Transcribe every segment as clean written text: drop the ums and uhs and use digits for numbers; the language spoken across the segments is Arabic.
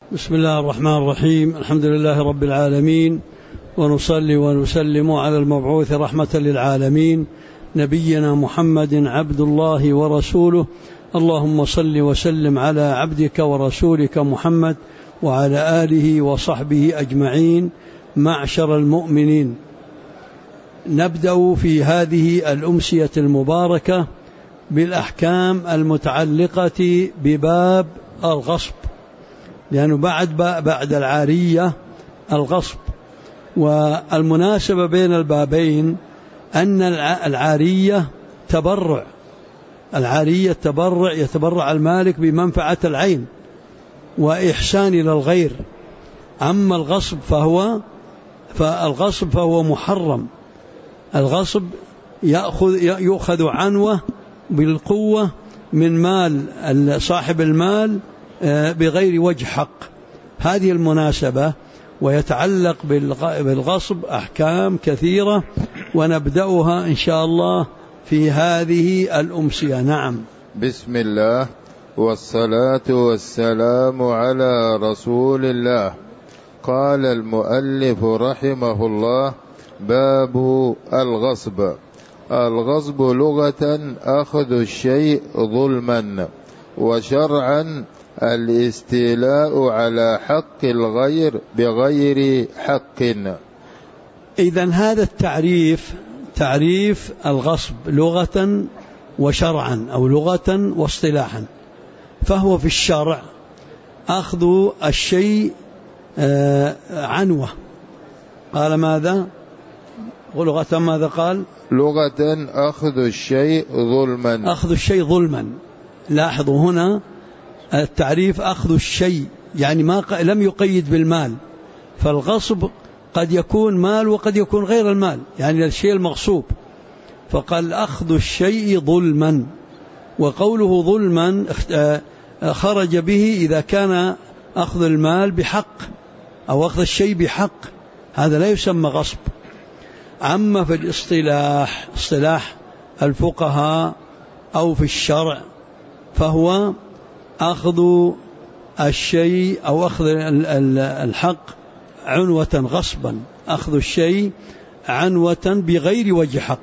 بسم الله الرحمن الرحيم. الحمد لله رب العالمين، ونصلي ونسلم على المبعوث رحمة للعالمين نبينا محمد عبد الله ورسوله. اللهم صل وسلم على عبدك ورسولك محمد وعلى آله وصحبه أجمعين. معشر المؤمنين، نبدأ في هذه الأمسية المباركة بالأحكام المتعلقة بباب الغصب، لأنه بعد العارية الغصب. والمناسبة بين البابين أن العارية تبرع، يتبرع المالك بمنفعة العين وإحسان إلى الغير. أما الغصب فهو محرم. الغصب يؤخذ عنوة بالقوة من مال صاحب المال بغير وجه حق. هذه المناسبة، ويتعلق بالغصب أحكام كثيرة، ونبدأها إن شاء الله في هذه الأمسية. نعم. بسم الله والصلاة والسلام على رسول الله. قال المؤلف رحمه الله: باب الغصب. الغصب لغة أخذ الشيء ظلما، وشرعا الاستيلاء على حق الغير بغير حق. إذن هذا تعريف الغصب لغة وشرعا، أو لغة واصطلاحا. فهو في الشرع أخذ الشيء عنوة. قال ماذا؟ ولغة ماذا قال؟ لغة أخذ الشيء ظلما. أخذ الشيء ظلما. لاحظوا هنا التعريف أخذ الشيء، يعني لم يقيد بالمال. فالغصب قد يكون مال وقد يكون غير المال، يعني الشيء المغصوب. فقال أخذ الشيء ظلما. وقوله ظلما خرج به إذا كان أخذ المال بحق أو أخذ الشيء بحق، هذا لا يسمى غصب. أما في الاصطلاح، اصطلاح الفقهاء أو في الشرع، فهو أخذ الشيء أو أخذ الحق عنوة غصبا. أخذ الشيء عنوة بغير وجه حق.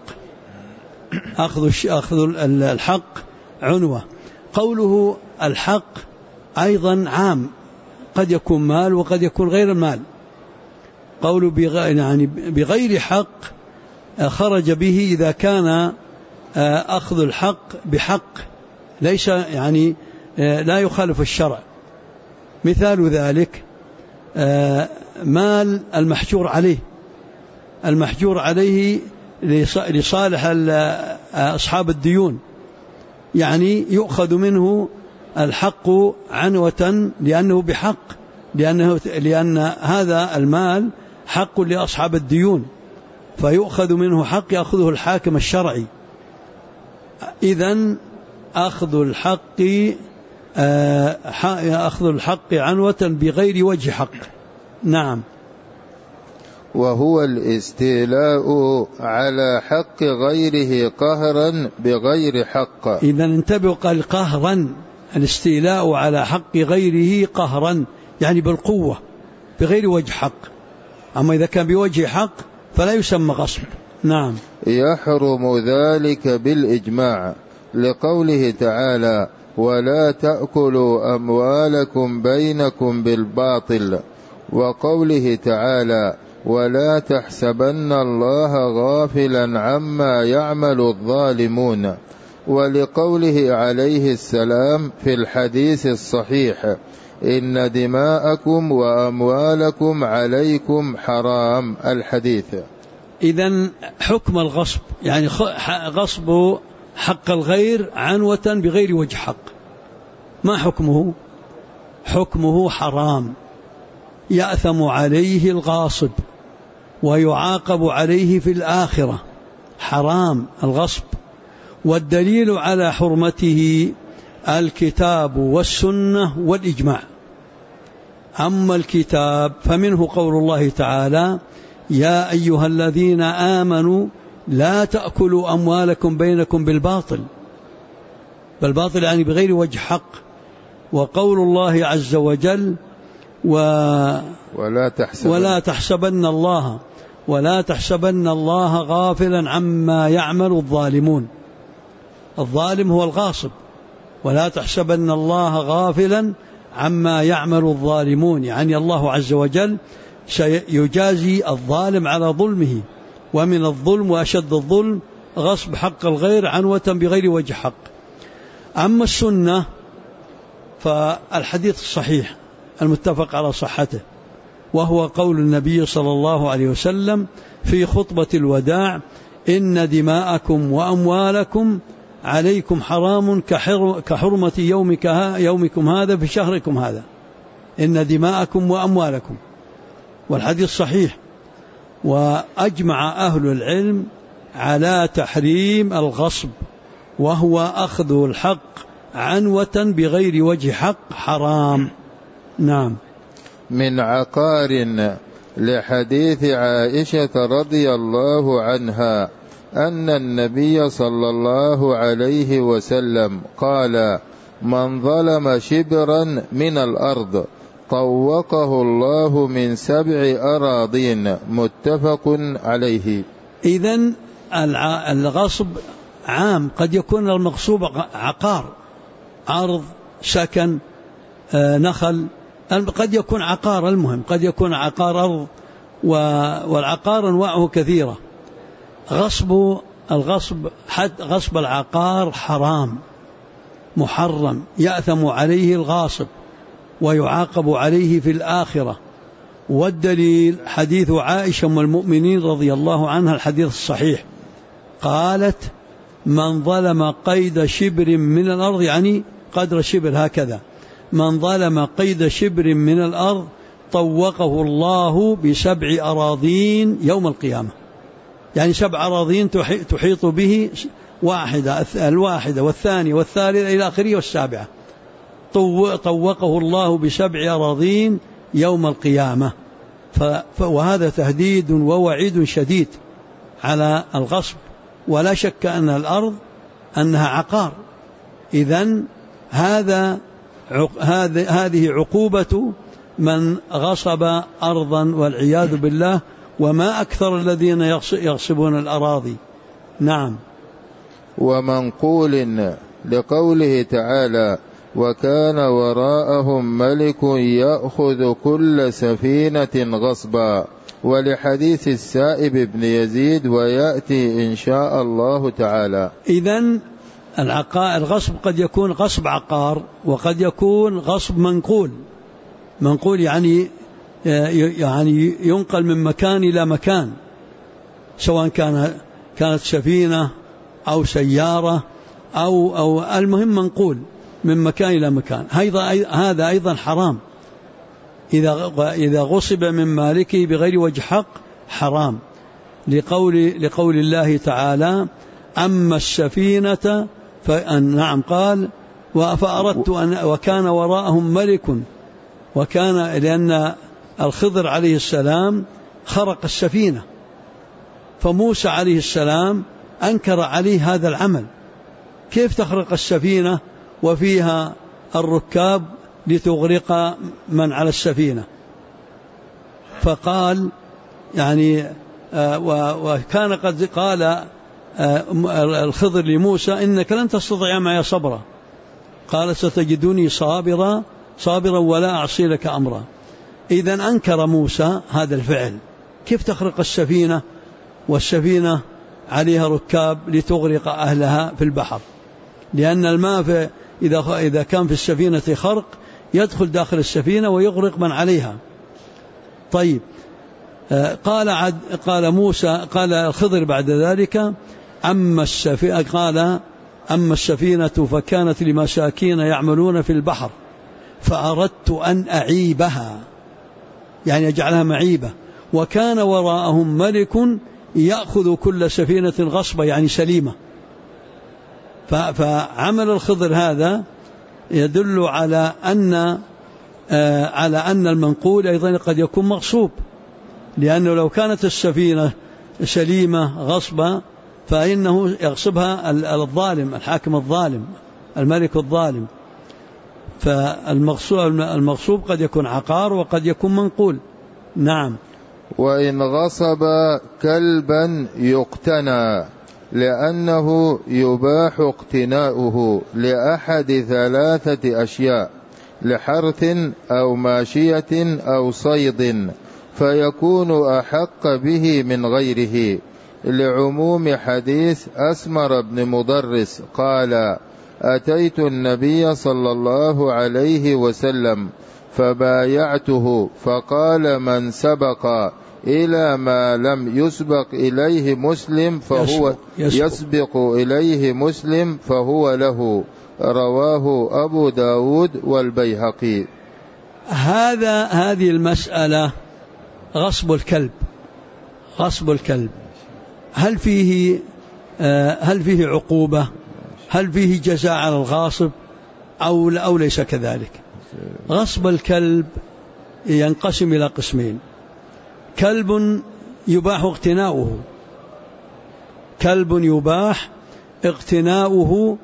أخذ الحق عنوة. قوله الحق أيضا عام، قد يكون مال وقد يكون غير المال. قوله بغير حق خرج به إذا كان أخذ الحق بحق، ليس يعني لا يخالف الشرع. مثال ذلك مال المحجور عليه لصالح أصحاب الديون، يعني يؤخذ منه الحق عنوة لأنه بحق، لأن هذا المال حق لأصحاب الديون، فيؤخذ منه حق يأخذه الحاكم الشرعي. إذن أخذ الحق عنوة بغير وجه حق. نعم. وهو الاستيلاء على حق غيره قهرا بغير حق. إذن انتبهوا، قال قهرا، الاستيلاء على حق غيره قهرا، يعني بالقوة بغير وجه حق. أما إذا كان بوجه حق فلا يسمى غصب. نعم. يحرم ذلك بالإجماع، لقوله تعالى: ولا تأكلوا أموالكم بينكم بالباطل، وقوله تعالى: ولا تحسبن الله غافلا عما يعمل الظالمون، ولقوله عليه السلام في الحديث الصحيح: إن دماءكم وأموالكم عليكم حرام، الحديث. إذن حكم الغصب يعني غصب حق الغير عنوة بغير وجه حق، ما حكمه؟ حكمه حرام، يأثم عليه الغاصب ويعاقب عليه في الآخرة. حرام الغصب. والدليل على حرمته الكتاب والسنة والإجماع. أما الكتاب فمنه قول الله تعالى: يا أيها الذين آمنوا لا تأكلوا أموالكم بينكم بالباطل يعني بغير وجه حق. وقول الله عز وجل: ولا تحسبن الله غافلا عما يعمل الظالمون. الظالم هو الغاصب. ولا تحسبن الله غافلا عما يعمل الظالمون، يعني الله عز وجل سيجازي الظالم على ظلمه. ومن الظلم وأشد الظلم غصب حق الغير عنوة بغير وجه حق. أما السنة فالحديث الصحيح المتفق على صحته، وهو قول النبي صلى الله عليه وسلم في خطبة الوداع: إن دماءكم وأموالكم عليكم حرام كحرمة يومكم هذا في شهركم هذا. إن دماءكم وأموالكم، والحديث صحيح. وأجمع أهل العلم على تحريم الغصب، وهو أخذ الحق عنوة بغير وجه حق حرام. نعم. من عقار، لحديث عائشة رضي الله عنها أن النبي صلى الله عليه وسلم قال: من ظلم شبرا من الأرض طوقه الله من 7 أراضين. متفق عليه. إذن الغصب عام، قد يكون المغصوب عقار، أرض، سكن، نخل، قد يكون عقار. المهم قد يكون عقار أرض، والعقار أنواعه كثيرة. غصب العقار حرام محرم، يأثم عليه الغاصب ويعاقب عليه في الآخرة. والدليل حديث عائشة أم المؤمنين رضي الله عنها، الحديث الصحيح، قالت: من ظلم قيد شبر من الأرض، يعني قدر شبر هكذا، من ظلم قيد شبر من الأرض طوقه الله ب7 أراضين يوم القيامة. يعني 7 أراضين تحيط به، الواحدة والثانية والثالثة إلى آخره والسابعة. طوقه الله ب7 أراضين يوم القيامة. وهذا تهديد ووعيد شديد على الغصب. ولا شك أن الأرض أنها عقار. إذن هذه عقوبة من غصب أرضا والعياذ بالله، وما أكثر الذين يغصبون الأراضي. نعم. ومنقول لقوله تعالى: وكان وراءهم ملك يأخذ كل سفينة غصبا، ولحديث السائب بن يزيد ويأتي إن شاء الله تعالى. إذن الغصب قد يكون غصب عقار، وقد يكون غصب منقول يعني ينقل من مكان إلى مكان، سواء كانت سفينة أو سيارة أو المهم منقول من مكان إلى مكان. هذا أيضا حرام. إذا غصب من مالكه بغير وجه حق حرام، لقول الله تعالى: أما السفينة نعم، قال: فأردت وكان وراءهم ملك. لأن الخضر عليه السلام خرق السفينة، فموسى عليه السلام أنكر عليه هذا العمل. كيف تخرق السفينة وفيها الركاب لتغرق من على السفينة؟ فقال يعني وكان قد قال الخضر لموسى: إنك لن تستطيع معي صبرا. قال: ستجدني صابرا ولا أعصي لك أمرا. إذن أنكر موسى هذا الفعل. كيف تخرق السفينة والسفينة عليها ركاب لتغرق أهلها في البحر؟ لأن الماء إذا كان في السفينة خرق يدخل داخل السفينة ويغرق من عليها. طيب، قال موسى، قال الخضر بعد ذلك: أما السفينة فكانت لمساكين يعملون في البحر فأردت أن أعيبها، يعني أجعلها معيبة، وكان وراءهم ملك يأخذ كل سفينة غصبة، يعني سليمة. فعمل الخضر هذا يدل على أن المنقول أيضا قد يكون مغصوب، لأنه لو كانت السفينة سليمة غصبة فإنه يغصبها الظالم، الحاكم الظالم، الملك الظالم. فالمغصوب قد يكون عقار وقد يكون منقول. نعم. وإن غصب كلبا يقتنى لأنه يباح اقتناؤه لأحد 3 أشياء: لحرث أو ماشية أو صيد، فيكون أحق به من غيره، لعموم حديث أسمر بن مضرس قال: أتيت النبي صلى الله عليه وسلم فبايعته فقال: من سبق إلى ما لم يسبق إليه مسلم فهو يسبق إليه مسلم فهو له. رواه أبو داود والبيهقي. هذه المسألة غصب الكلب هل فيه عقوبة؟ هل فيه جزاء على الغاصب أو ليس كذلك؟ غصب الكلب ينقسم إلى قسمين: كلب يباح اقتناؤه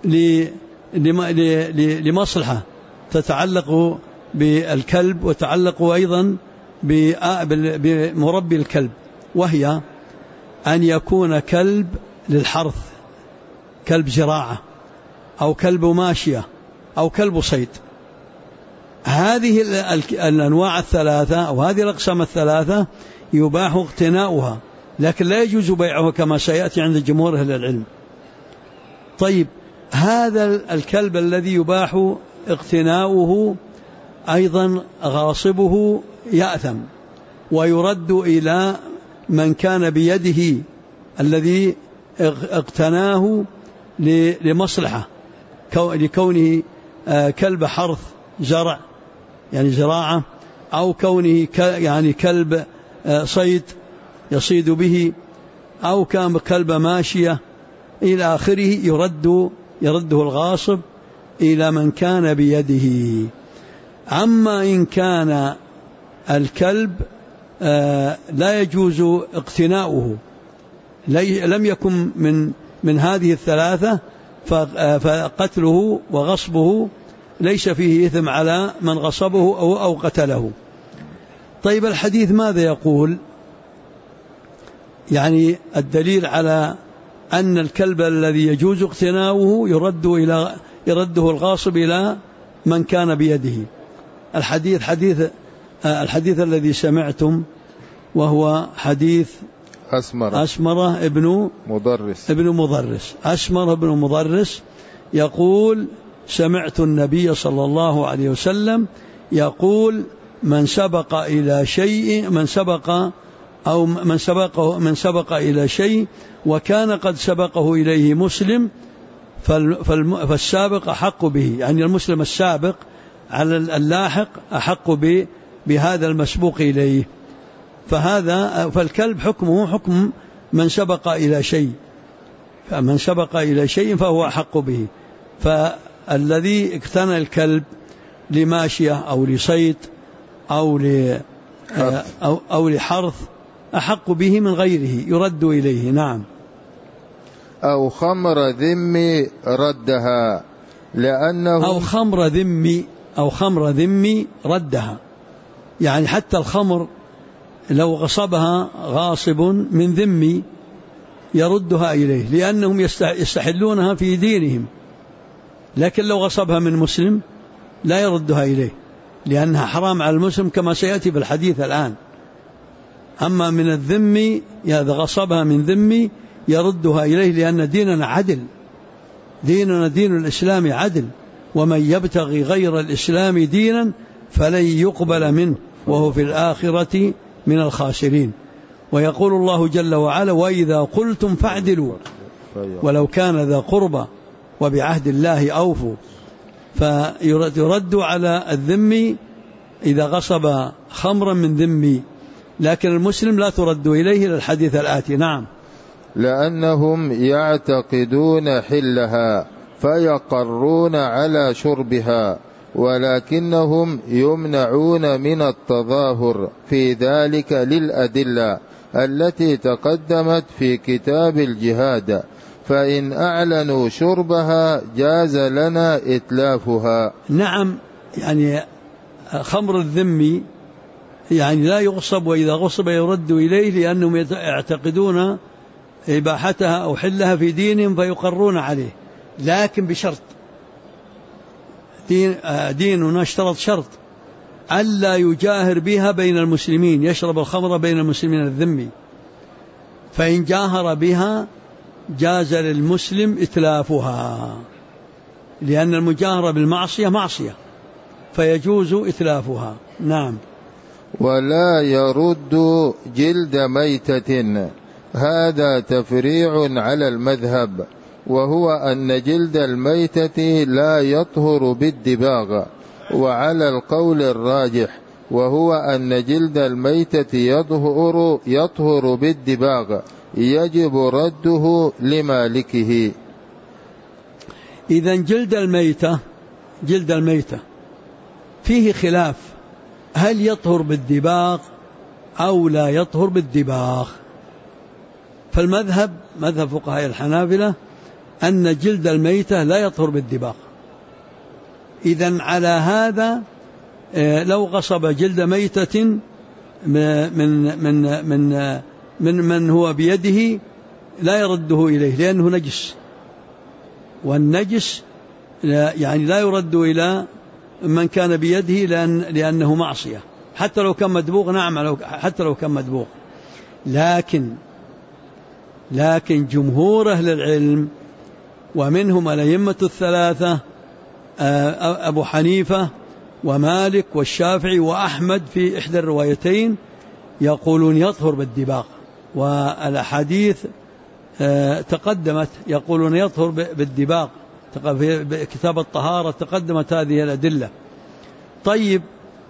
لمصلحة تتعلق بالكلب وتعلق أيضا بمربي الكلب، وهي أن يكون كلب للحرث، كلب زراعة، أو كلب ماشية، أو كلب صيد. هذه الأنواع الثلاثة أو هذه الأقسام الثلاثة يباح اقتناؤها، لكن لا يجوز بيعه كما سيأتي عند جمهور أهل العلم. طيب، هذا الكلب الذي يباح اقتناؤه أيضا غاصبه يأثم ويرد إلى من كان بيده الذي اقتناه لمصلحة، لكونه كلب حرث زرع يعني زراعة، أو كونه يعني كلب صيد يصيد به، أو كان كلب ماشية إلى آخره، يرده الغاصب إلى من كان بيده. أما إن كان الكلب لا يجوز اقتناؤه، لم يكن من هذه الثلاثة، فقتله وغصبه ليس فيه إثم على من غصبه أو قتله. طيب، الحديث ماذا يقول؟ يعني الدليل على أن الكلب الذي يجوز اقتناؤه يرده الغاصب إلى من كان بيده. الحديث الذي سمعتم وهو حديث أسمرة ابن مضرس. أسمرة ابن مضرس يقول: سمعت النبي صلى الله عليه وسلم يقول: من سبق إلى شيء وكان قد سبقه إليه مسلم فالسابق أحق به، يعني المسلم السابق على اللاحق أحق بهذا المسبوق إليه. فالكلب حكمه حكم من سبق إلى شيء، فمن سبق إلى شيء فهو أحق به. فالذي اقتنى الكلب لماشية أو لصيد أو لحرث أحق به من غيره، يرد إليه. نعم. أو خمر ذمي ردها لأنه أو خمر ذمي ردها، يعني حتى الخمر لو غصبها غاصب من ذمي يردها إليه، لأنهم يستحلونها في دينهم، لكن لو غصبها من مسلم لا يردها إليه، لأنها حرام على المسلم كما سيأتي في الحديث الآن. أما من الذمي إذا غصبها من ذمي يردها إليه، لأن ديننا عدل، ديننا دين الإسلام عدل، ومن يبتغي غير الإسلام دينا فلن يقبل منه وهو في الآخرة من الخاسرين. ويقول الله جل وعلا: وإذا قلتم فاعدلوا ولو كان ذا قربى وبعهد الله أوفوا. فيرد على الذمي إذا غصب خمرا من ذمي، لكن المسلم لا ترد إليه للحديث الآتي. نعم. لأنهم يعتقدون حلها فيقرون على شربها، ولكنهم يمنعون من التظاهر في ذلك للأدلة التي تقدمت في كتاب الجهاد، فإن أعلنوا شربها جاز لنا إتلافها. نعم، يعني خمر الذمي يعني لا يغصب، وإذا غصب يرد إليه، لأنهم يعتقدون إباحتها أو حلها في دينهم فيقرون عليه، لكن بشرط، ديننا اشترط شرط ألا يجاهر بها بين المسلمين، يشرب الخمر بين المسلمين الذمي، فإن جاهر بها جاز للمسلم إتلافها، لأن المجاهرة بالمعصية معصية فيجوز إتلافها. نعم. ولا يرد جلد ميتة، هذا تفريع على المذهب، وهو أن جلد الميتة لا يطهر بالدباغ، وعلى القول الراجح وهو أن جلد الميتة يطهر بالدباغ يجب رده لمالكه. إذن جلد الميتة فيه خلاف، هل يطهر بالدباغ أو لا يطهر بالدباغ؟ فالمذهب، مذهب فقهاء الحنابلة، أن جلد الميتة لا يطهر بالدباغ. إذن على هذا لو غصب جلد ميتة من هو بيده لا يرده إليه، لأنه نجس، والنجس يعني لا يرد إلى من كان بيده لأنه معصية، حتى لو كان مدبوغ. نعم، حتى لو كان مدبوغ. لكن جمهور أهل العلم ومنهم الأئمة الثلاثة أبو حنيفة ومالك والشافعي وأحمد في إحدى الروايتين يقولون يطهر بالدباغ، والأحاديث تقدمت يقولون يطهر بالدباغ، في كتاب الطهارة تقدمت هذه الأدلة. طيب،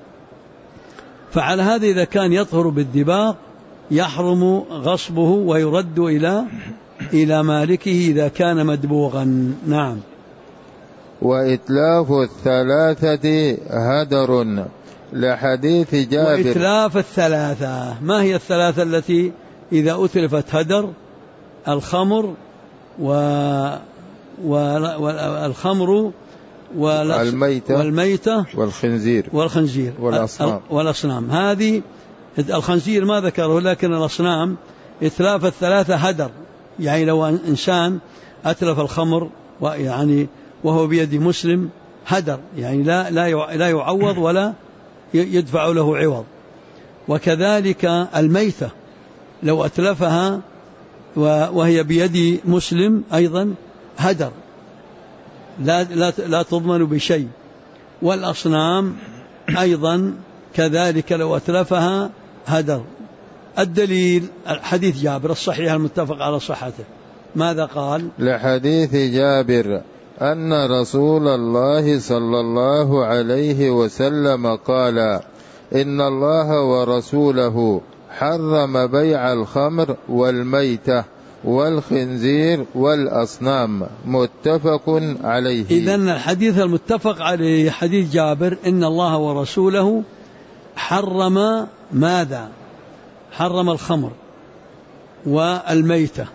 فعلى هذا إذا كان يطهر بالدباغ يحرم غصبه ويرد إلى مالكه إذا كان مدبوغا. نعم. وإتلاف الثلاثة هدر لحديث جابر. وإتلاف الثلاثة، ما هي الثلاثة التي إذا أتلفت هدر؟ الخمر والخمر والميتة والخنزير والأصنام. هذه الخنزير ما ذكره، لكن الأصنام إتلاف الثلاثة هدر، يعني لو إنسان أتلف الخمر يعني وهو بيد مسلم هدر، يعني لا يعوض ولا يدفع له عوض. وكذلك الميتة لو أتلفها وهي بيد مسلم أيضا هدر، لا تضمن بشيء. والأصنام أيضا كذلك لو أتلفها هدر. الدليل حديث جابر الصحيح المتفق على صحته، ماذا قال؟ لحديث جابر أن رسول الله صلى الله عليه وسلم قال: إن الله ورسوله حرم بيع الخمر والميتة والخنزير والأصنام، متفق عليه. إذن الحديث المتفق عليه حديث جابر إن الله ورسوله حرم ماذا؟ حرم الخمر والميتة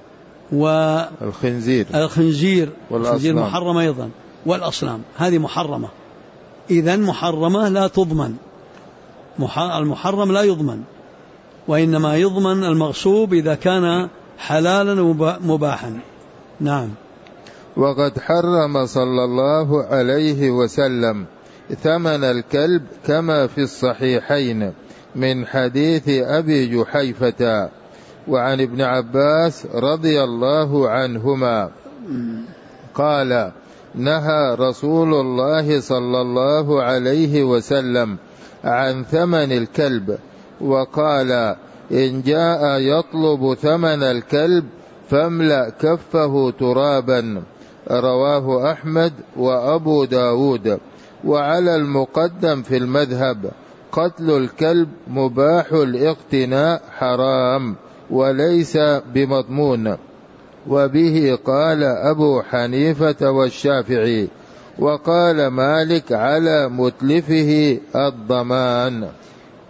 والخنزير محرم أيضا، والأصنام هذه محرمة. إذن محرمة لا تضمن، المحرم لا يضمن، وإنما يضمن المغصوب إذا كان حلالا مباحا. نعم. وقد حرم صلى الله عليه وسلم ثمن الكلب كما في الصحيحين من حديث أبي جحيفة وعن ابن عباس رضي الله عنهما قال: نهى رسول الله صلى الله عليه وسلم عن ثمن الكلب، وقال: إن جاء يطلب ثمن الكلب فاملأ كفه ترابا. رواه أحمد وأبو داود. وعلى المقدم في المذهب قتل الكلب مباح الاقتناء حرام وليس بمضمون، وبه قال أبو حنيفة والشافعي، وقال مالك على متلفه الضمان.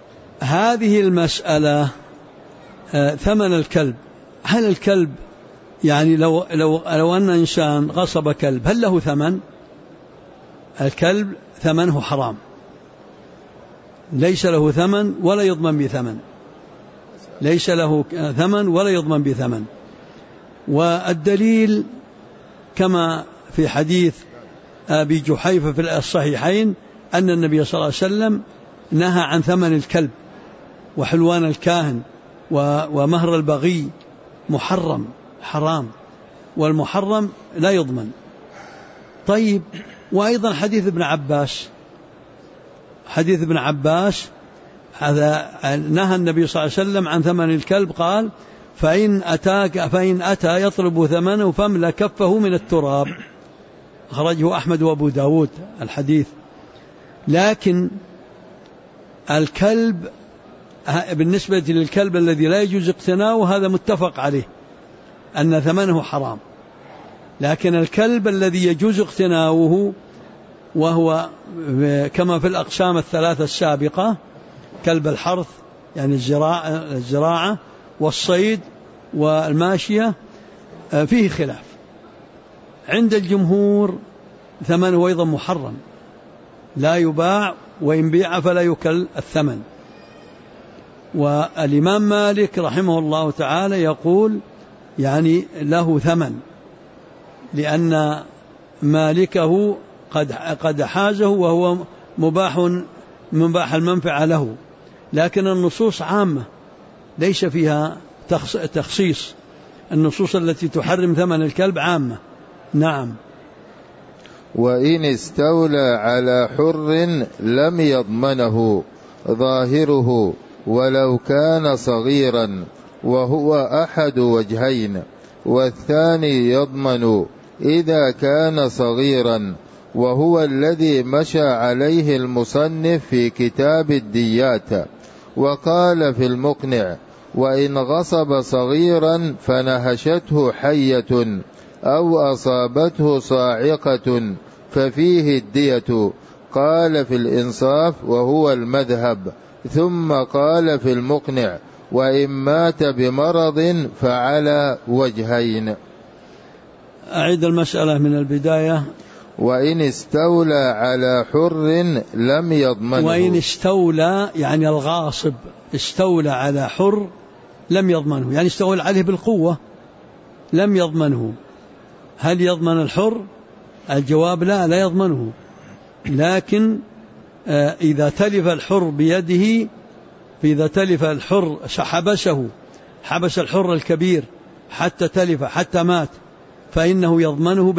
هذه المسألة ثمن الكلب، هل الكلب يعني لو أن إنسان غصب كلب هل له ثمن؟ الكلب ثمنه حرام، ليس له ثمن ولا يضمن بثمن، ليس له ثمن ولا يضمن بثمن. والدليل كما في حديث أبي جحيفة في الصحيحين أن النبي صلى الله عليه وسلم نهى عن ثمن الكلب وحلوان الكاهن ومهر البغي، محرم حرام، والمحرم لا يضمن. طيب، وأيضا حديث ابن عباس هذا نهى النبي صلى الله عليه وسلم عن ثمن الكلب، قال فإن أتى يطلب ثمنه فاملأ كفه من التراب، أخرجه أحمد وأبو داود الحديث. لكن الكلب بالنسبة للكلب الذي لا يجوز اقتناؤه هذا متفق عليه أن ثمنه حرام، لكن الكلب الذي يجوز اقتناؤه وهو كما في الأقسام الثلاثة السابقة، كلب الحرث يعني الزراعة والصيد والماشية، فيه خلاف. عند الجمهور ثمنه أيضا محرم، لا يباع، وإن بيع فلا يكل الثمن. والإمام مالك رحمه الله تعالى يقول يعني له ثمن، لأن مالكه قد حازه وهو مباح المنفعة له، لكن النصوص عامة ليس فيها تخصيص، النصوص التي تحرم ثمن الكلب عامة. نعم. وإن استولى على حر لم يضمنه ظاهره ولو كان صغيرا، وهو أحد وجهين، والثاني يضمن إذا كان صغيرا، وهو الذي مشى عليه المصنف في كتاب الديات. وقال في المقنع: وإن غصب صغيرا فنهشته حية أو أصابته صاعقة ففيه الدية. قال في الإنصاف وهو المذهب. ثم قال في المقنع: وإن مات بمرض فعلى وجهين. أعيد المسألة من البداية. وإن استولى على حر لم يضمنه. وإن استولى يعني الغاصب استولى على حر لم يضمنه، يعني استولى عليه بالقوة لم يضمنه. هل يضمن الحر؟ الجواب لا يضمنه، لكن إذا تلف الحر بيده، إذا تلف الحر حبس الحر الكبير حتى تلف حتى مات، فإنه يضمنه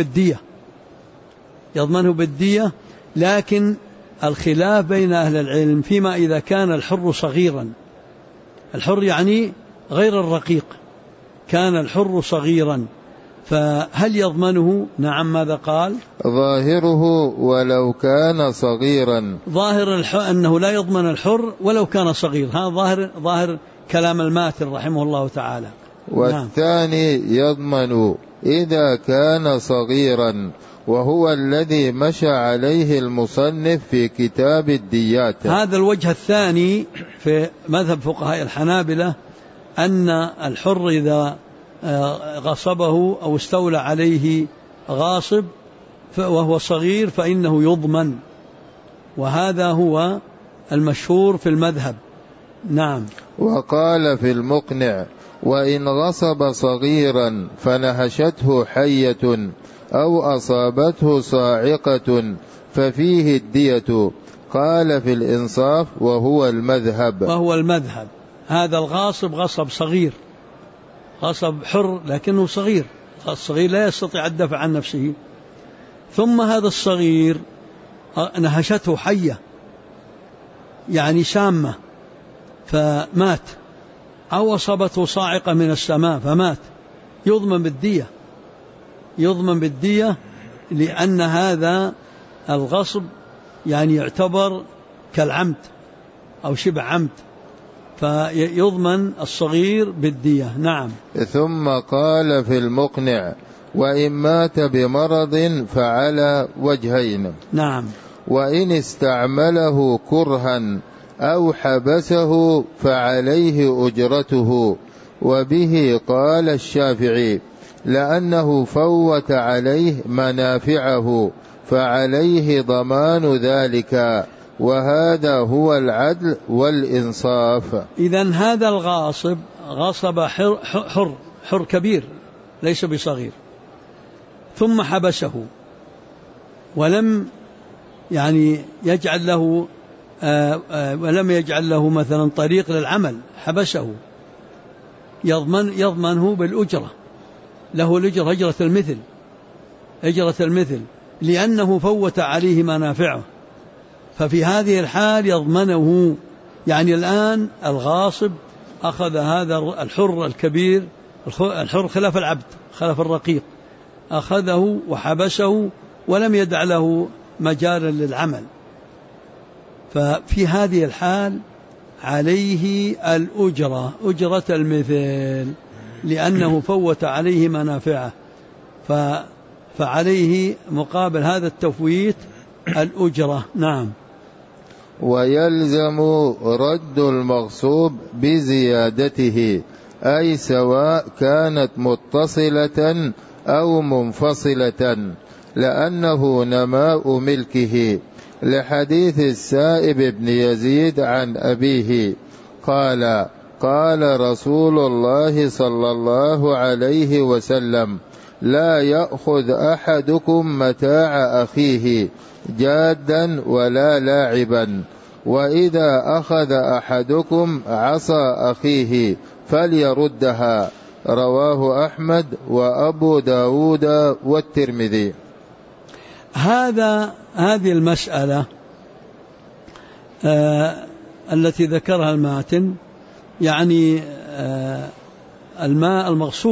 بالدية. لكن الخلاف بين أهل العلم فيما إذا كان الحر صغيرا، الحر يعني غير الرقيق، كان الحر صغيرا فهل يضمنه؟ نعم. ماذا قال؟ ظاهره ولو كان صغيرا. ظاهر أنه لا يضمن الحر ولو كان صغير، هذا ظاهر كلام الماتن رحمه الله تعالى. والثاني يضمن إذا كان صغيرا، وهو الذي مشى عليه المصنف في كتاب الديات. هذا الوجه الثاني في مذهب فقهاء الحنابلة، أن الحر إذا غصبه أو استولى عليه غاصب وهو صغير فإنه يضمن، وهذا هو المشهور في المذهب. نعم. وقال في المقنع: وإن غصب صغيرا فنهشته حية أو أصابته صاعقة ففيه الدية. قال في الإنصاف وهو المذهب. هذا الغاصب غصب صغير، غصب حر لكنه صغير، الصغير لا يستطيع الدفع عن نفسه، ثم هذا الصغير نهشته حية يعني سامة فمات، أو أصابته صاعقة من السماء فمات، يضمن بالدية لأن هذا الغصب يعني يعتبر كالعمد أو شبه عمد، فيضمن الصغير بالدية. نعم. ثم قال في المقنع: وإن مات بمرض فعلى وجهين. نعم. وإن استعمله كرها أو حبسه فعليه أجرته. وبه قال الشافعي: لأنه فوت عليه منافعه فعليه ضمان ذلك، وهذا هو العدل والإنصاف. إذن هذا الغاصب غصب حر كبير ليس بصغير، ثم حبسه ولم يجعل له مثلا طريق للعمل، حبسه، يضمنه بالأجرة، له الأجرة أجرة المثل لأنه فوت عليه منافعه، ففي هذه الحال يضمنه. يعني الآن الغاصب أخذ هذا الحر الكبير، الحر خلاف العبد خلاف الرقيق، أخذه وحبسه ولم يدع له مجالا للعمل، ففي هذه الحال عليه الأجرة، أجرة المثل، لأنه فوت عليه منافعه، فعليه مقابل هذا التفويت الأجرة. نعم. ويلزم رد المغصوب بزيادته، أي سواء كانت متصلة أو منفصلة، لأنه نماء ملكه، لحديث السائب بن يزيد عن أبيه قال: قال رسول الله صلى الله عليه وسلم: لا يأخذ أحدكم متاع أخيه جادا ولا لاعبا، وإذا أخذ أحدكم عصا أخيه فليردها. رواه أحمد وأبو داود والترمذي. هذه المسألة التي ذكرها الماتن، يعني الماء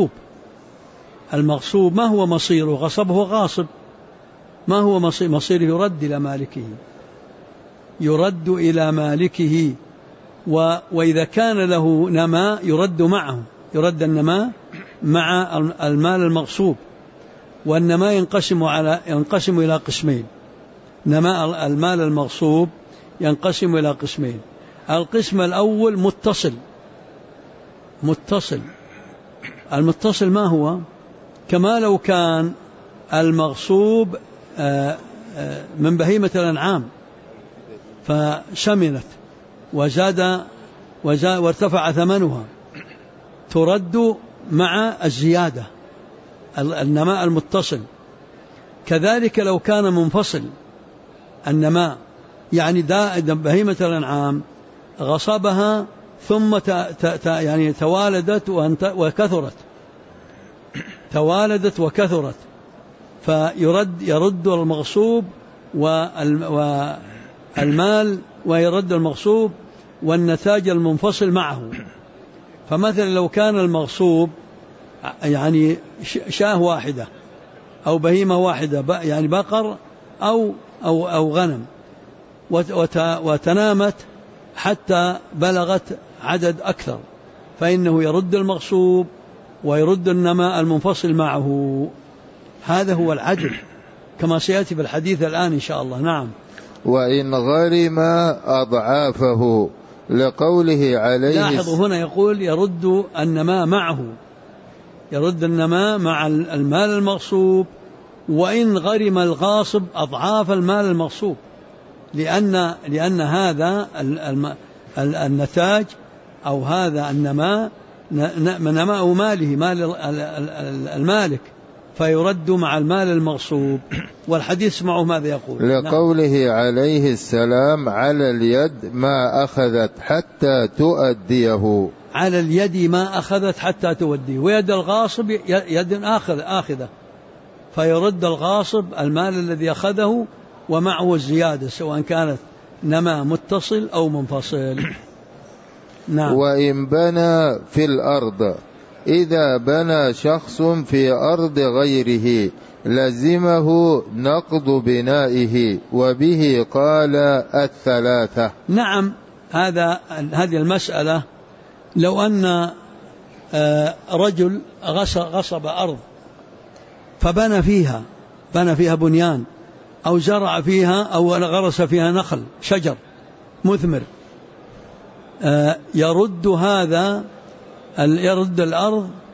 المغصوب ما هو مصيره؟ غصبه غاصب، ما هو مصيره؟ يرد إلى مالكه، يرد إلى مالكه. وإذا كان له نماء يرد معه، يرد النماء مع المال المغصوب. والنماء ينقسم إلى قسمين، نماء المال المغصوب ينقسم إلى قسمين. القسم الأول متصل. المتصل ما هو؟ كما لو كان المغصوب من بهيمة الأنعام فشمنت وزاد وارتفع ثمنها، ترد مع الزيادة، النماء المتصل. كذلك لو كان منفصل النماء، يعني بهيمة الأنعام غصبها ثم توالدت وكثرت، يرد المغصوب والمال، ويرد المغصوب والنتاج المنفصل معه. فمثلا لو كان المغصوب يعني شاة واحدة أو بهيمة واحدة، يعني بقر أو غنم، وتنامت حتى بلغت عدد أكثر، فإنه يرد المغصوب ويرد النماء المنفصل معه. هذا هو العدل كما سيأتي في الحديث الآن إن شاء الله. نعم. وإن غرم أضعافه، لقوله عليه، لاحظوا هنا يقول يرد النماء معه، يرد النماء مع المال المغصوب، وإن غرم الغاصب أضعاف المال المغصوب، لأن هذا النتاج أو هذا النماء نماء ماله، مال المالك، فيرد مع المال المغصوب. والحديث اسمعوا ماذا يقول. لقوله عليه السلام: على اليد ما أخذت حتى تؤديه، على اليد ما أخذت حتى تؤديه، ويد الغاصب يد آخذة، فيرد الغاصب المال الذي أخذه ومعه الزيادة، سواء كانت نماء متصل أو منفصل. نعم. وإن بنى في الأرض، إذا بنى شخص في أرض غيره لزمه نقض بنائه، وبه قال الثلاثة. نعم. هذه المسألة، لو أن رجل غصب أرض فبنى فيها بنيان، أو زرع فيها أو غرس فيها نخل شجر مثمر، يرد الأرض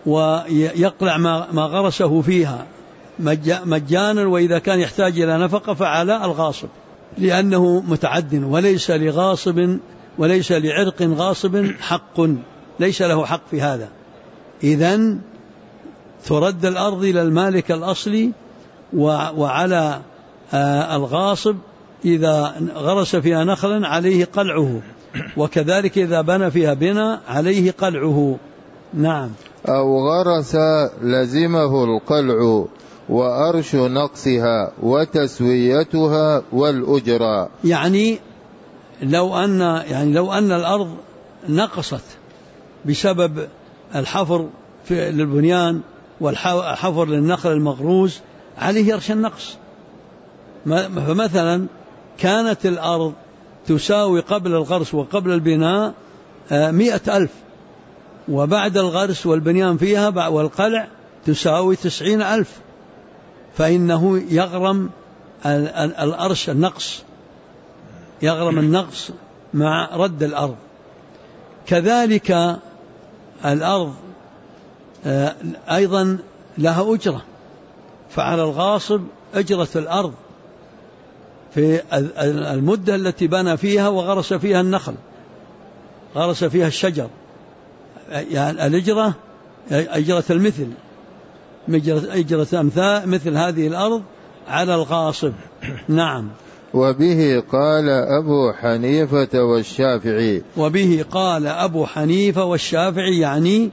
ويقلع ما غرسه فيها مجانا، وإذا كان يحتاج إلى نفقة فعلى الغاصب، لأنه متعد وليس لغاصب وليس لعرق غاصب حق، ليس له حق في هذا. إذن ترد الأرض إلى المالك الأصلي، وعلى الغاصب إذا غرس فيها نخلا عليه قلعه، وكذلك إذا بنى فيها بناء عليه قلعه. نعم. أو غرس لزمه القلع وأرش نقصها وتسويتها والأجرى. يعني لو أن الأرض نقصت بسبب الحفر للبنيان والحفر للنخل المغروز عليه يرش النقص. فمثلا كانت الأرض تساوي قبل الغرس وقبل البناء 100,000، وبعد الغرس والبنيان فيها والقلع تساوي 90,000، فإنه يغرم الأرش النقص، يغرم النقص مع رد الأرض. كذلك الأرض أيضا لها أجرة، فعلى الغاصب أجرة الأرض في المدة التي بنى فيها وغرس فيها النخل، غرس فيها الشجر، يعني الأجرة أجرة المثل، أجرة أمثال مثل هذه الأرض على الغاصب. نعم. وبه قال أبو حنيفة والشافعي. وبه قال أبو حنيفة والشافعي، يعني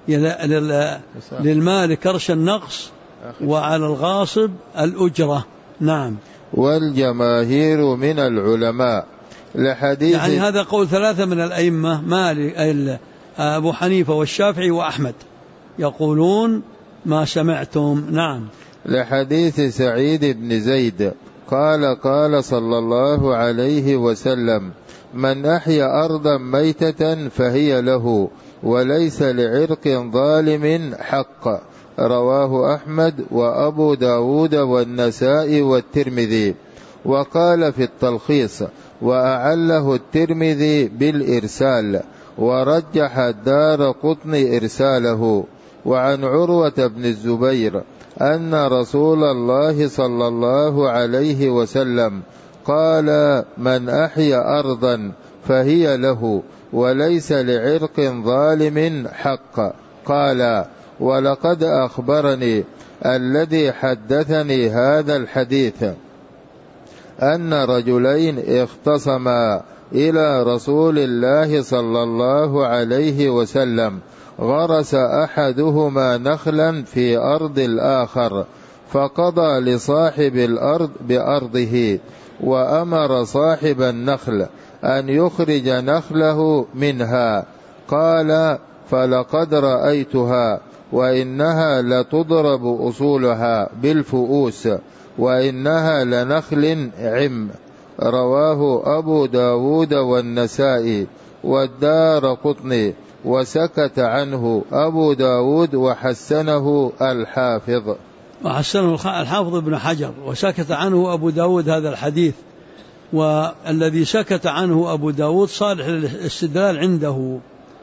للمالك كرش النقص وعلى الغاصب الأجرة. نعم. والجماهير من العلماء لحديث، يعني هذا قول 3 من الأئمة، مالك أبو حنيفة والشافعي وأحمد، يقولون ما سمعتم. نعم. لحديث سعيد بن زيد قال قال صلى الله عليه وسلم: من أحيا أرضا ميتة فهي له وليس لعرق ظالم حق. رواه أحمد وأبو داود والنسائي والترمذي. وقال في التلخيص: وأعله الترمذي بالإرسال، ورجح الدارقطني إرساله. وعن عروة بن الزبير أن رسول الله صلى الله عليه وسلم قال: من أحيا أرضا فهي له وليس لعرق ظالم حق. قال: ولقد أخبرني الذي حدثني هذا الحديث أن رجلين اختصما إلى رسول الله صلى الله عليه وسلم، غرس أحدهما نخلا في أرض الآخر، فقضى لصاحب الأرض بأرضه، وأمر صاحب النخل أن يخرج نخله منها. قال: فلقد رأيتها، وإنها لتضرب أصولها بالفؤوس، وإنها لنخل عم. رواه أبو داود والنسائي والدارقطني، وسكت عنه أبو داود وحسنه الحافظ. وحسنه الحافظ ابن حجر، وسكت عنه أبو داود هذا الحديث. والذي سكت عنه أبو داود صالح للاستدلال عنده.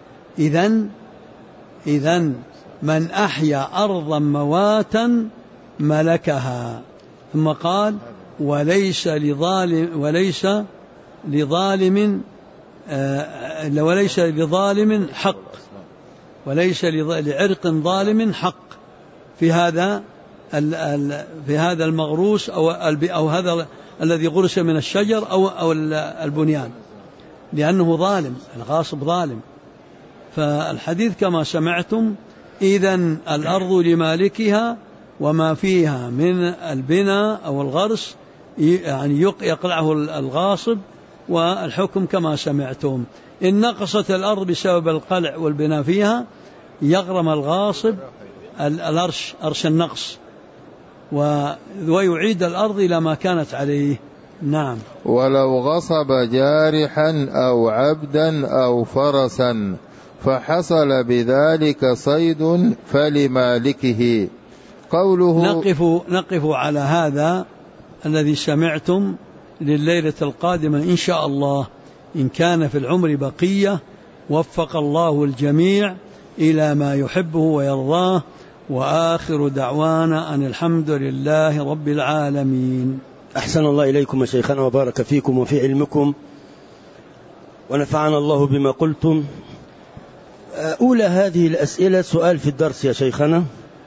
إذن من أحيا أرضا مواتا ملكها. ثم قال: وليس لظالم حق، وليس لعرق ظالم حق في هذا المغروس أو هذا الذي غرس من الشجر أو البنيان، لأنه ظالم، الغاصب ظالم. فالحديث كما سمعتم: إذن الأرض لمالكها، وما فيها من البناء أو الغرس يعني يقلعه الغاصب، والحكم كما سمعتم. إن نقصت الأرض بسبب القلع والبناء فيها يغرم الغاصب أرش النقص، ويعيد الأرض إلى ما كانت عليه. نعم. ولو غصب جارحا أو عبدا أو فرسا فحصل بذلك صيد فلمالكه. قوله نقف على هذا الذي سمعتم لليلة القادمة إن شاء الله، إن كان في العمر بقية، وفق الله الجميع إلى ما يحبه ويرضاه. وآخر دعوانا أن الحمد لله رب العالمين. أحسن الله إليكم يا شيخنا وبارك فيكم وفي علمكم ونفعنا الله بما قلتم. أولى هذه الأسئلة سؤال في الدرس يا شيخنا،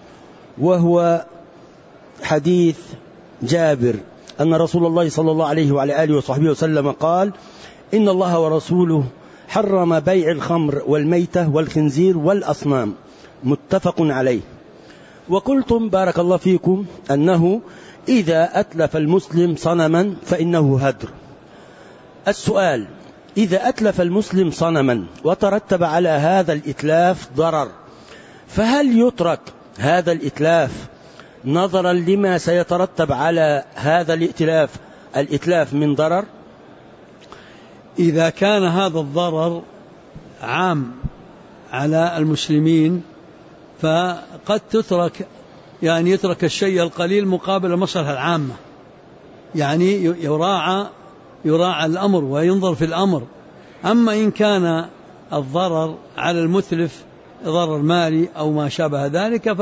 وهو حديث جابر أن رسول الله صلى الله عليه وعلى آله وصحبه وسلم قال: إن الله ورسوله حرم بيع الخمر والميتة والخنزير والأصنام، متفق عليه. وقلتم بارك الله فيكم أنه إذا أتلف المسلم صنما فإنه هدر. السؤال: إذا أتلف المسلم صنما وترتب على هذا الإتلاف ضرر، فهل يترك هذا الإتلاف نظرا لما سيترتب على هذا الإتلاف من ضرر؟ إذا كان هذا الضرر عام على المسلمين فقد تترك، يعني يترك الشيء القليل مقابل المصلحة العامة، يعني يراعى الأمر وينظر في الأمر. أما إن كان الضرر على المتلف ضرر مالي أو ما شابه ذلك،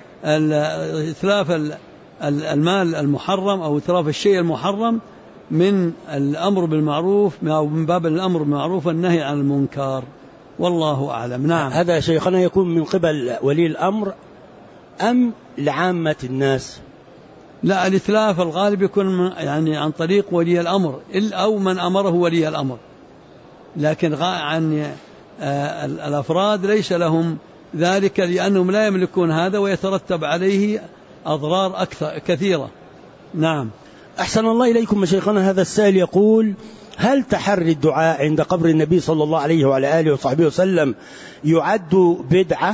فإتلاف المال المحرم أو إتلاف الشيء المحرم من الأمر بالمعروف أو من باب الأمر بالمعروف والنهي عن المنكر، والله أعلم. نعم. هذا شيخنا يكون من قبل ولي الأمر أم لعامة الناس؟ لا، الإتلاف الغالب يكون يعني عن طريق ولي الأمر أو من أمره ولي الأمر، لكن عن الأفراد ليس لهم ذلك، لأنهم لا يملكون هذا ويترتب عليه أضرار كثيرة. نعم. أحسن الله إليكم شيخنا. هذا السائل يقول: هل تحري الدعاء عند قبر النبي صلى الله عليه وعلى آله وصحبه وسلم يعد بدعة؟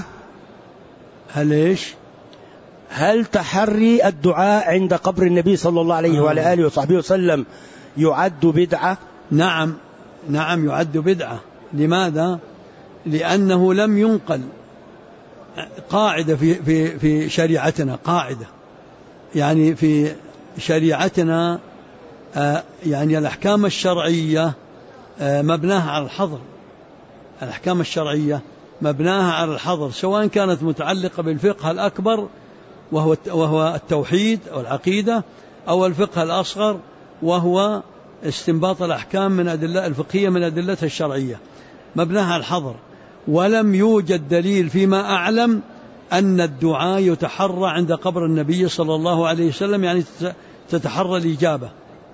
هل تحري الدعاء عند قبر النبي صلى الله عليه وعلى آله وصحبه وسلم يعد بدعة؟ نعم يعد بدعة. لماذا؟ لأنه لم ينقل قاعدة في شريعتنا، قاعدة يعني في شريعتنا، يعني الأحكام الشرعية مبناها على الحظر. الأحكام الشرعية مبناها على الحظر، سواء كانت متعلقة بالفقه الأكبر وهو التوحيد أو العقيدة، أو الفقه الأصغر وهو استنباط الأحكام من أدلة الفقهية من أدلة الشرعية، مبناها على الحظر. ولم يوجد دليل فيما أعلم أن الدعاء يتحرى عند قبر النبي صلى الله عليه وسلم، يعني تتحرى الإجابة.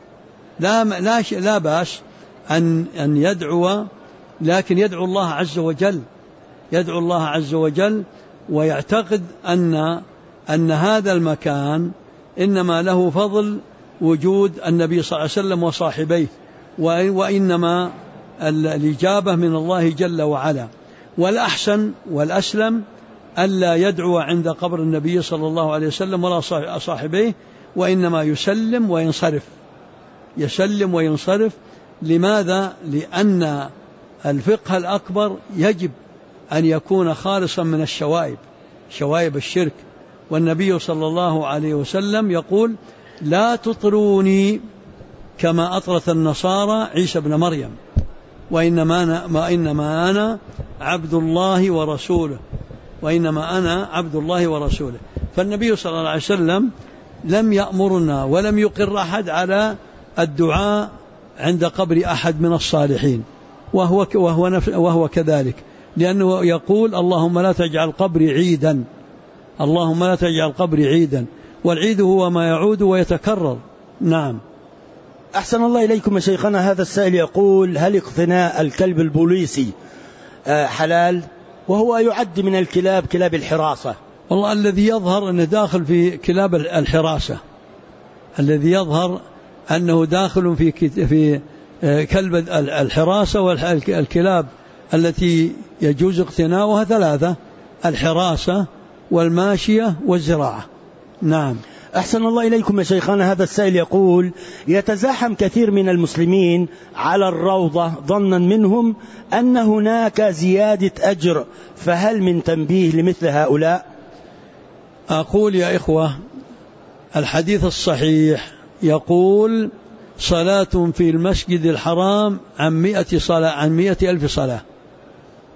لا بأس أن يدعو، لكن يدعو الله عز وجل، ويعتقد أن هذا المكان إنما له فضل وجود النبي صلى الله عليه وسلم وصاحبيه، وإنما الإجابة من الله جل وعلا. والأحسن والأسلم ألا يدعو عند قبر النبي صلى الله عليه وسلم ولا صاحبيه، وإنما يسلم وينصرف. لماذا؟ لأن الفقه الأكبر يجب أن يكون خالصا من شوائب الشرك. والنبي صلى الله عليه وسلم يقول: لا تطروني كما أطرت النصارى عيسى ابن مريم، وإنما أنا عبد الله ورسوله. فالنبي صلى الله عليه وسلم لم يأمرنا ولم يقر أحد على الدعاء عند قبر أحد من الصالحين، وهو كذلك، لأنه يقول: اللهم لا تجعل قبري عيدا، والعيد هو ما يعود ويتكرر. نعم. أحسن الله إليكم يا شيخنا. هذا السائل يقول: هل اقتناء الكلب البوليسي حلال، وهو يعد من الكلاب كلاب الحراسة؟ والله الذي يظهر أنه داخل في كلاب الحراسة، الذي يظهر أنه داخل في كلب الحراسة. والكلاب التي يجوز اقتناؤها ثلاثة: الحراسة والماشية والزراعة. نعم. أحسن الله إليكم يا شيخنا. هذا السائل يقول: يتزاحم كثير من المسلمين على الروضة ظنا منهم أن هناك زيادة أجر، فهل من تنبيه لمثل هؤلاء؟ أقول يا إخوة، الحديث الصحيح يقول: صلاة في المسجد الحرام عن 100 ألف صلاة،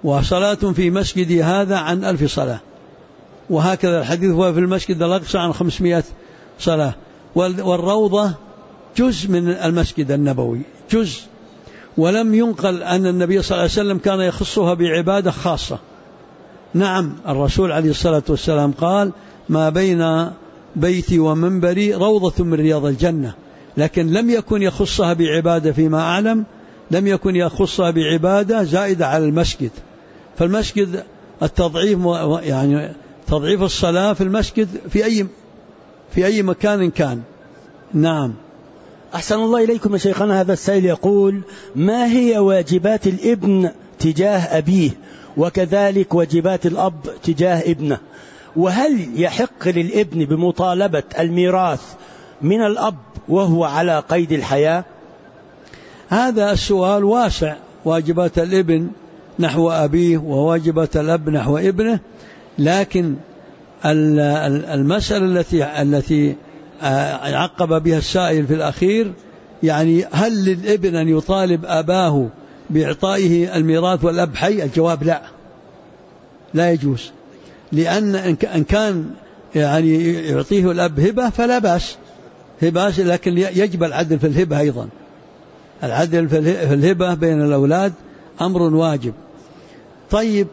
وصلاة في مسجدي هذا عن 1000 صلاة، وهكذا الحديث هو في المسجد الأقصى عن 500 صلاة. والروضة جزء من المسجد النبوي، جزء، ولم ينقل أن النبي صلى الله عليه وسلم كان يخصها بعبادة خاصة. نعم، الرسول عليه الصلاة والسلام قال: ما بين بيتي ومنبري روضة من رياض الجنة، لكن لم يكن يخصها بعبادة فيما أعلم، لم يكن يخصها بعبادة زائدة على المسجد. فالمسجد التضعيف، يعني تضعيف الصلاة في المسجد في أي مكان كان. نعم. أحسن الله إليكم يا شيخنا. هذا السائل يقول: ما هي واجبات الابن تجاه أبيه، وكذلك واجبات الأب تجاه ابنه؟ وهل يحق للابن بمطالبة الميراث من الأب وهو على قيد الحياة؟ هذا السؤال واسع. واجبات الابن نحو أبيه وواجبات الأب نحو ابنه، لكن المسألة التي عقب بها السائل في الأخير، يعني هل للابن أن يطالب أباه بإعطائه الميراث والأب حي؟ الجواب لا يجوز، لأن إن كان يعني يعطيه الأب هبة فلا بأس، لكن يجب العدل في الهبة أيضا. العدل في الهبة بين الأولاد أمر واجب. طيب،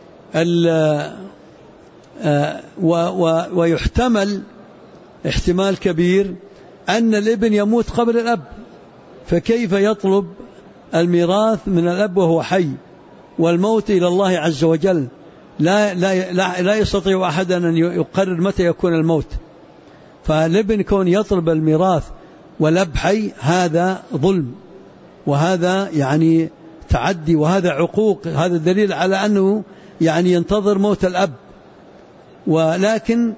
ويحتمل احتمال كبير أن الابن يموت قبل الأب، فكيف يطلب الميراث من الأب وهو حي؟ والموت إلى الله عز وجل، لا يستطيع أحد أن يقرر متى يكون الموت. فالابن كون يطلب الميراث والأب حي، هذا ظلم، وهذا يعني تعدي، وهذا عقوق. هذا دليل على أنه يعني ينتظر موت الأب. ولكن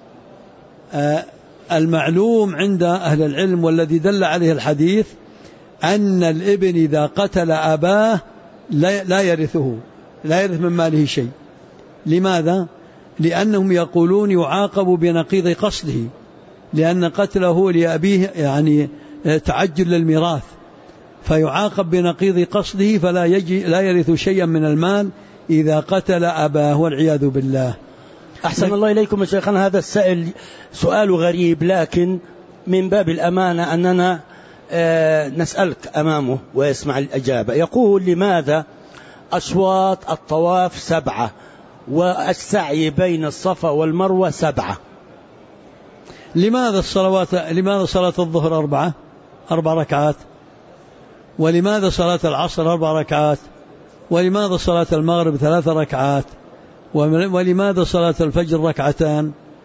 المعلوم عند أهل العلم والذي دل عليه الحديث أن الابن إذا قتل أباه لا يرث من ماله شيء. لماذا؟ لأنهم يقولون يعاقب بنقيض قصده، لأن قتله لأبيه يعني تعجل للميراث، فيعاقب بنقيض قصده، لا يرث شيئا من المال إذا قتل أباه، والعياذ بالله. أحسن الله إليكم يا شيخنا. هذا السائل سؤال غريب، لكن من باب الأمانة أننا نسألك أمامه ويسمع الإجابة. يقول: لماذا أشواط الطواف 7 والسعي بين الصفا والمروة 7؟ لماذا صلاة الظهر 4 ركعات؟ ولماذا صلاة العصر 4 ركعات؟ ولماذا صلاة المغرب 3 ركعات؟ ولماذا صلاة الفجر 2 ركعات؟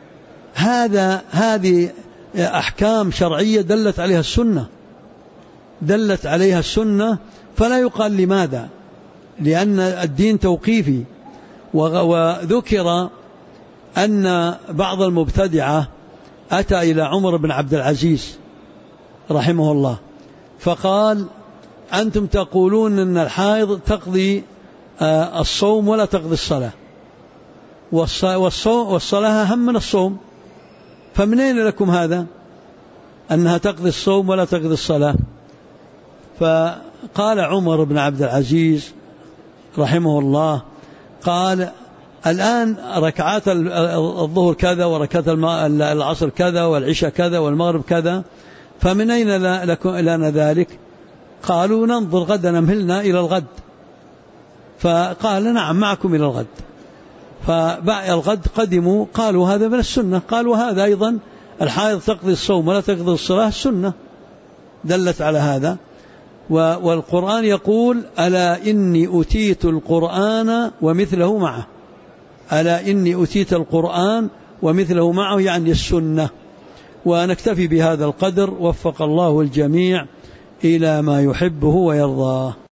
هذه أحكام شرعية دلت عليها السنة، فلا يقال لماذا، لأن الدين توقيفي. وذكر أن بعض المبتدعة أتى إلى عمر بن عبد العزيز رحمه الله فقال: أنتم تقولون أن الحائض تقضي الصوم ولا تقضي الصلاة، والصلاة أهم من الصوم، فمنين لكم هذا أنها تقضي الصوم ولا تقضي الصلاة؟ فقال عمر بن عبد العزيز رحمه الله، قال: الآن ركعات الظهر كذا، وركعات العصر كذا، والعشاء كذا، والمغرب كذا، فمن أين لنا ذلك؟ قالوا: ننظر غدا، نمهلنا إلى الغد. فقال: نعم، معكم إلى الغد. فالغد قدموا، قالوا: هذا من السنة. قالوا: هذا أيضا الحائض تقضي الصوم ولا تقضي الصلاة، السنة دلت على هذا. والقرآن يقول: ألا إني أتيت القرآن ومثله معه. ألا إني أتيت القرآن ومثله معه، يعني السنة. ونكتفي بهذا القدر، وفق الله الجميع إلى ما يحبه ويرضاه.